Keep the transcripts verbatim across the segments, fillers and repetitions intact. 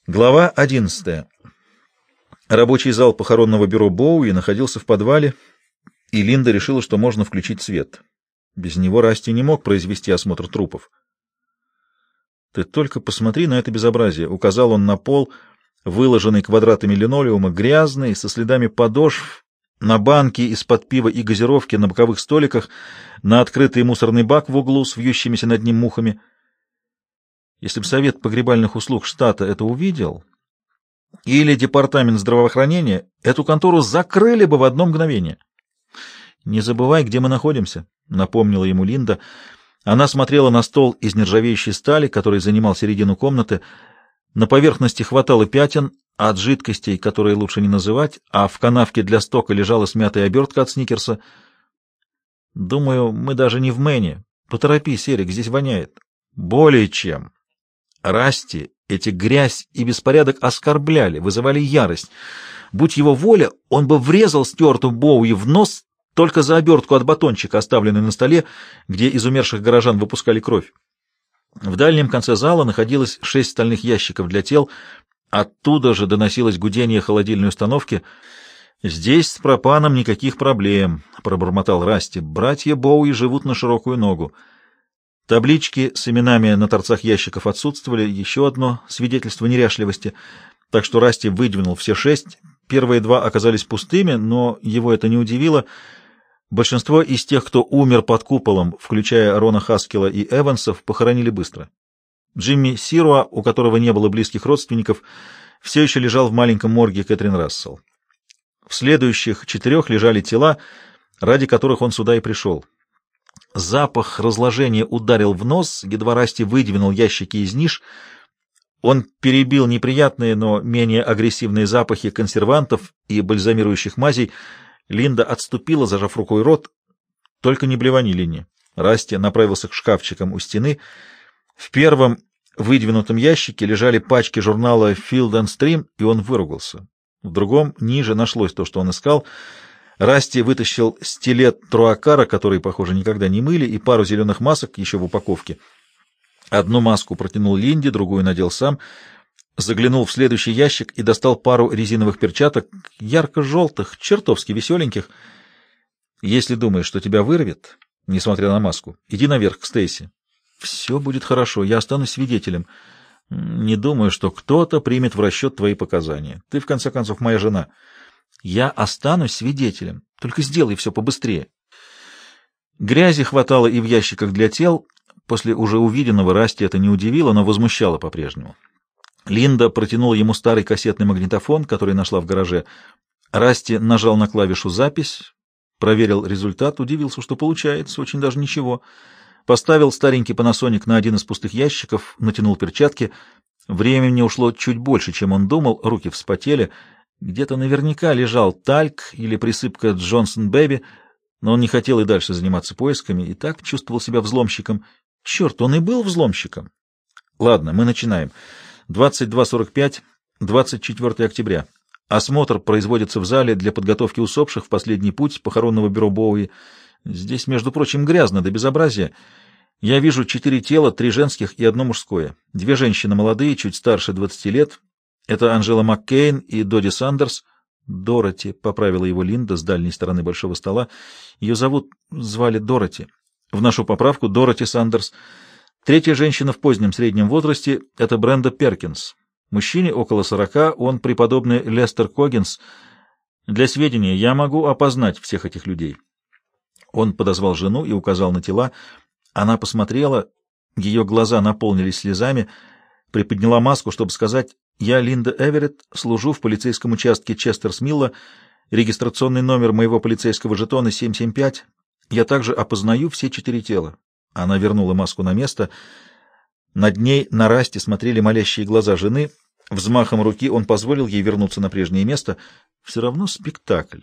Глава одиннадцатая. Рабочий зал похоронного бюро Боуи находился в подвале, и Линда решила, что можно включить свет. Без него Расти не мог произвести осмотр трупов. «Ты только посмотри на это безобразие», — указал он на пол, выложенный квадратами линолеума, грязный, со следами подошв, на банки из-под пива и газировки на боковых столиках, на открытый мусорный бак в углу с вьющимися над ним мухами. Если бы Совет погребальных услуг штата это увидел, или Департамент здравоохранения, эту контору закрыли бы в одно мгновение. «Не забывай, где мы находимся», — напомнила ему Линда. Она смотрела на стол из нержавеющей стали, который занимал середину комнаты. На поверхности хватало пятен от жидкостей, которые лучше не называть, а в канавке для стока лежала смятая обертка от сникерса. «Думаю, мы даже не в Мэне. Поторопись, Эрик, здесь воняет». «Более чем». Расти эти грязь и беспорядок оскорбляли, вызывали ярость. Будь его воля, он бы врезал Стюарту Боуи в нос только за обертку от батончика, оставленной на столе, где из умерших горожан выпускали кровь. В дальнем конце зала находилось шесть стальных ящиков для тел, оттуда же доносилось гудение холодильной установки. «Здесь с пропаном никаких проблем», — пробормотал Расти. «Братья Боуи живут на широкую ногу». Таблички с именами на торцах ящиков отсутствовали, еще одно свидетельство неряшливости, так что Расти выдвинул все шесть. Первые два оказались пустыми, но его это не удивило. Большинство из тех, кто умер под куполом, включая Рона Хаскела и Эвансов, похоронили быстро. Джимми Сируа, у которого не было близких родственников, все еще лежал в маленьком морге Кэтрин Рассел. В следующих четырех лежали тела, ради которых он сюда и пришел. Запах разложения ударил в нос, едва Расти выдвинул ящики из ниш. Он перебил неприятные, но менее агрессивные запахи консервантов и бальзамирующих мазей. Линда отступила, зажав рукой рот. «Только не блевани, Линни». Расти направился к шкафчикам у стены. В первом выдвинутом ящике лежали пачки журнала Field and Stream, и он выругался. В другом, ниже, нашлось то, что он искал. Расти вытащил стилет Труакара, который, похоже, никогда не мыли, и пару зеленых масок еще в упаковке. Одну маску протянул Линде, другую надел сам, заглянул в следующий ящик и достал пару резиновых перчаток, ярко-желтых, чертовски веселеньких. «Если думаешь, что тебя вырвет, несмотря на маску, иди наверх к Стейси. Все будет хорошо, я останусь свидетелем. Не думаю, что кто-то примет в расчет твои показания. Ты, в конце концов, моя жена». «Я останусь свидетелем. Только сделай все побыстрее». Грязи хватало и в ящиках для тел. После уже увиденного Расти это не удивило, но возмущало по-прежнему. Линда протянула ему старый кассетный магнитофон, который нашла в гараже. Расти нажал на клавишу «Запись», проверил результат, удивился, что получается, очень даже ничего. Поставил старенький Panasonic на один из пустых ящиков, натянул перчатки. Времени ушло чуть больше, чем он думал, руки вспотели. Где-то наверняка лежал тальк или присыпка Джонсон Бэби, но он не хотел и дальше заниматься поисками, и так чувствовал себя взломщиком. Черт, он и был взломщиком. Ладно, мы начинаем. двадцать два сорок пять, двадцать четвёртого октября. Осмотр производится в зале для подготовки усопших в последний путь похоронного бюро Боуи. Здесь, между прочим, грязно до безобразия. Я вижу четыре тела, три женских и одно мужское. Две женщины молодые, чуть старше двадцати лет. Это Анжела Маккейн и Доди Сандерс. Дороти, — поправила его Линда с дальней стороны большого стола. Ее зовут, звали Дороти. В нашу поправку Дороти Сандерс. Третья женщина в позднем среднем возрасте — это Бренда Перкинс. Мужчине около сорока, он преподобный Лестер Коггинс. Для сведения, я могу опознать всех этих людей. Он подозвал жену и указал на тела. Она посмотрела, ее глаза наполнились слезами, приподняла маску, чтобы сказать: «Я Линда Эверетт, служу в полицейском участке Честерс-Милла, регистрационный номер моего полицейского жетона семь семь пять. Я также опознаю все четыре тела». Она вернула маску на место. Над ней на Расти смотрели молящие глаза жены. Взмахом руки он позволил ей вернуться на прежнее место. Все равно спектакль.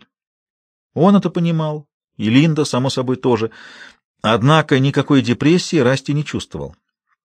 Он это понимал, и Линда, само собой, тоже. Однако никакой депрессии Расти не чувствовал.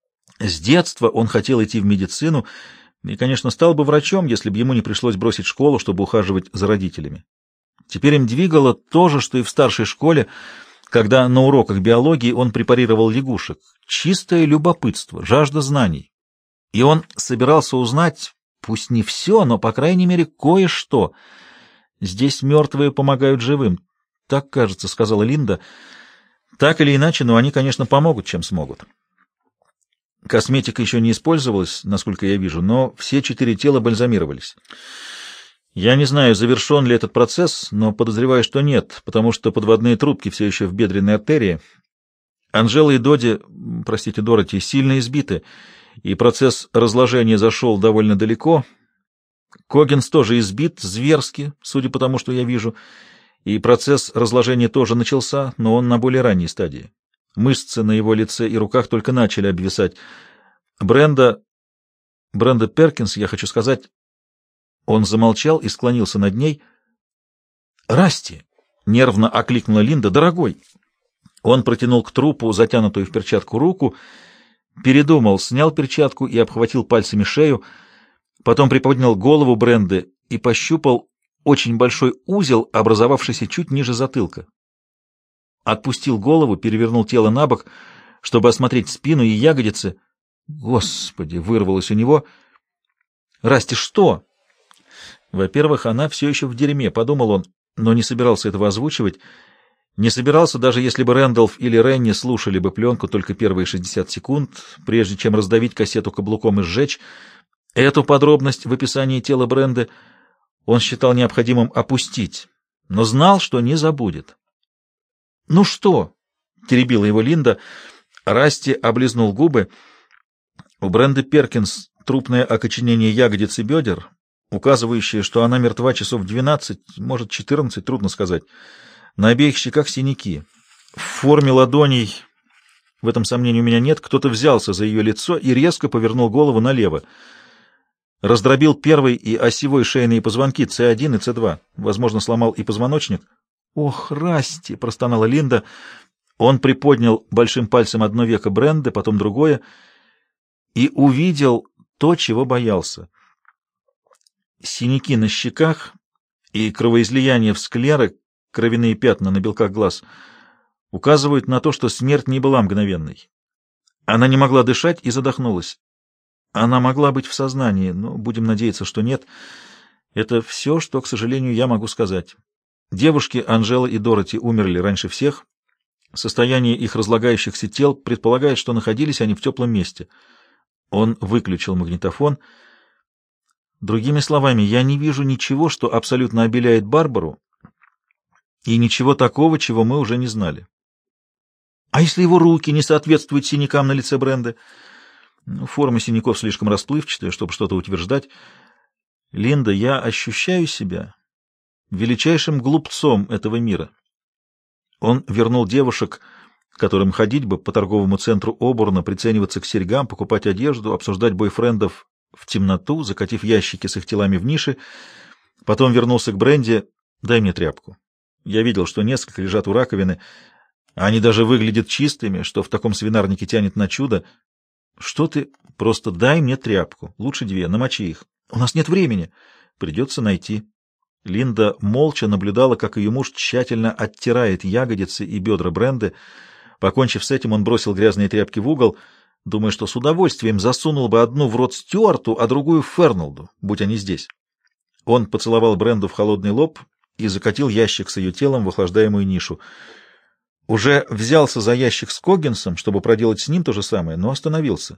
С детства он хотел идти в медицину и, конечно, стал бы врачом, если бы ему не пришлось бросить школу, чтобы ухаживать за родителями. Теперь им двигало то же, что и в старшей школе, когда на уроках биологии он препарировал лягушек. Чистое любопытство, жажда знаний. И он собирался узнать, Пусть не все, но, по крайней мере, кое-что. Здесь мертвые помогают живым. Так, кажется, сказала Линда. Так или иначе, но они, конечно, помогут, чем смогут. Косметика еще не использовалась, насколько я вижу, но все четыре тела бальзамировались. Я не знаю, завершен ли этот процесс, но подозреваю, что нет, потому что подводные трубки все еще в бедренной артерии. Анжела и Доди, простите, Дороти, сильно избиты, и процесс разложения зашел довольно далеко. Коггинс тоже избит зверски, судя по тому, что я вижу, и процесс разложения тоже начался, но он на более ранней стадии. Мышцы на его лице и руках только начали обвисать. Бренда... Бренда Перкинс, я хочу сказать... Он замолчал и склонился над ней. «Расти!» — нервно окликнула Линда. «Дорогой!» Он протянул к трупу затянутую в перчатку руку, передумал, снял перчатку и обхватил пальцами шею, потом приподнял голову Бренды и пощупал очень большой узел, образовавшийся чуть ниже затылка. Отпустил голову, перевернул тело на бок, чтобы осмотреть спину и ягодицы. «Господи!» — вырвалось у него. «Расти, что?» Во-первых, она все еще в дерьме, подумал он, но не собирался этого озвучивать. Не собирался, даже если бы Рэндалф или Ренни слушали бы пленку только первые шестьдесят секунд, прежде чем раздавить кассету каблуком и сжечь. Эту подробность в описании тела Бренды он считал необходимым опустить, но знал, что не забудет. «Ну что?» — теребила его Линда. Расти облизнул губы. У Бренды Перкинс трупное окоченение ягодиц и бедер, указывающее, что она мертва часов двенадцать, может, четырнадцать, трудно сказать. На обеих щеках синяки. В форме ладоней, в этом сомнений у меня нет, кто-то взялся за ее лицо и резко повернул голову налево. Раздробил первый и осевой шейные позвонки С один и С два. Возможно, сломал и позвоночник. «Ох, Расти!» — простонала Линда. Он приподнял большим пальцем одно веко Бренды, потом другое, и увидел то, чего боялся. Синяки на щеках и кровоизлияние в склеры, кровяные пятна на белках глаз, указывают на то, что смерть не была мгновенной. Она не могла дышать и задохнулась. Она могла быть в сознании, но будем надеяться, что нет. Это все, что, к сожалению, я могу сказать. Девушки Анжела и Дороти умерли раньше всех. Состояние их разлагающихся тел предполагает, что находились они в теплом месте. Он выключил магнитофон. Другими словами, я не вижу ничего, что абсолютно обеляет Барбару, и ничего такого, чего мы уже не знали. А если его руки не соответствуют синякам на лице Бренды? Ну, форма синяков слишком расплывчатая, чтобы что-то утверждать. Линда, я ощущаю себя величайшим глупцом этого мира. Он вернул девушек, которым ходить бы по торговому центру Обурна, прицениваться к серьгам, покупать одежду, обсуждать бойфрендов в темноту, закатив ящики с их телами в ниши. Потом вернулся к Бренде. «Дай мне тряпку». Я видел, что несколько лежат у раковины. Они даже выглядят чистыми, что в таком свинарнике тянет на чудо. «Что ты? Просто дай мне тряпку. Лучше две. Намочи их». «У нас нет времени». «Придется найти». Линда молча наблюдала, как ее муж тщательно оттирает ягодицы и бедра Бренды. Покончив с этим, он бросил грязные тряпки в угол, думая, что с удовольствием засунул бы одну в рот Стюарту, а другую в Фернолду, будь они здесь. Он поцеловал Бренду в холодный лоб и закатил ящик с ее телом в охлаждаемую нишу. Уже взялся за ящик с Коггинсом, чтобы проделать с ним то же самое, но остановился.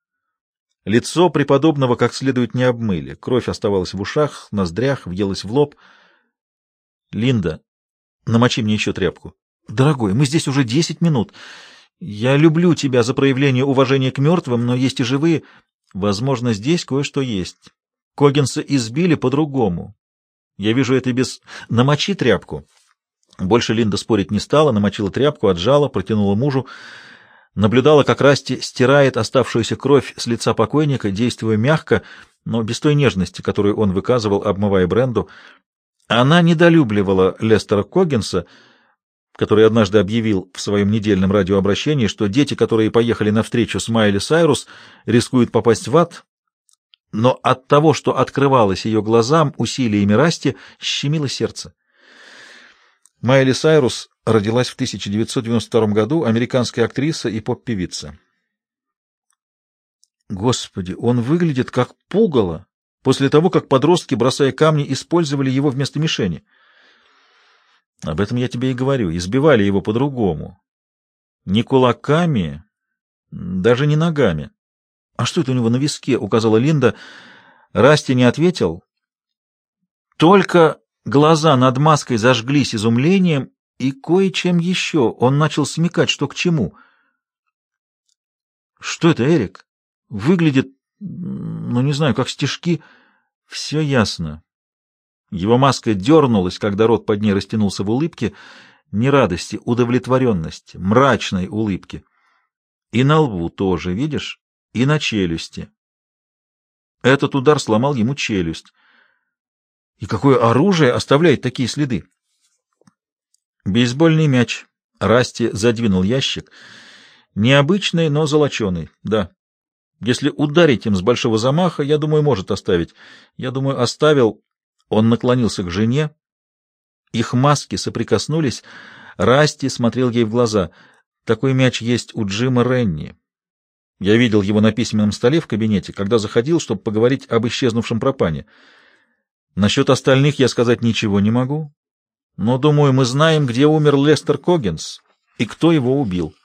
Лицо преподобного как следует не обмыли, кровь оставалась в ушах, ноздрях, въелась в лоб. «Линда, намочи мне еще тряпку». «Дорогой, мы здесь уже десять минут. Я люблю тебя за проявление уважения к мертвым, но есть и живые. Возможно, здесь кое-что есть. Коггинса избили по-другому. Я вижу это без... Намочи тряпку». Больше Линда спорить не стала, намочила тряпку, отжала, протянула мужу. Наблюдала, как Расти стирает оставшуюся кровь с лица покойника, действуя мягко, но без той нежности, которую он выказывал, обмывая Бренду. Она недолюбливала Лестера Коггинса, который однажды объявил в своем недельном радиообращении, что дети, которые поехали навстречу с Майли Сайрус, рискуют попасть в ад, но от того, что открывалось ее глазам усилиями Расти, щемило сердце. Майли Сайрус родилась в тысяча девятьсот девяносто втором году, американская актриса и поп-певица. Господи, он выглядит как пугало, после того, как подростки, бросая камни, использовали его вместо мишени. Об этом я тебе и говорю. Избивали его по-другому. Не кулаками, даже не ногами. — А что это у него на виске? — указала Линда. Расти не ответил. Только глаза над маской зажглись изумлением и кое-чем еще. Он начал смекать, что к чему. — Что это, Эрик? Выглядит, ну, не знаю, как стежки. Все ясно. Его маска дернулась, когда рот под ней растянулся в улыбке, не радости, удовлетворенности, мрачной улыбки. И на лбу тоже, видишь, и на челюсти. Этот удар сломал ему челюсть. И какое оружие оставляет такие следы? Бейсбольный мяч. Расти задвинул ящик. Необычный, но золоченый, да. Если ударить им с большого замаха, я думаю, может оставить. Я думаю, оставил. Он наклонился к жене. Их маски соприкоснулись. Расти смотрел ей в глаза. Такой мяч есть у Джима Ренни. Я видел его на письменном столе в кабинете, когда заходил, чтобы поговорить об исчезнувшем пропане. Насчет остальных я сказать ничего не могу. Но, думаю, мы знаем, где умер Лестер Коггинс и кто его убил.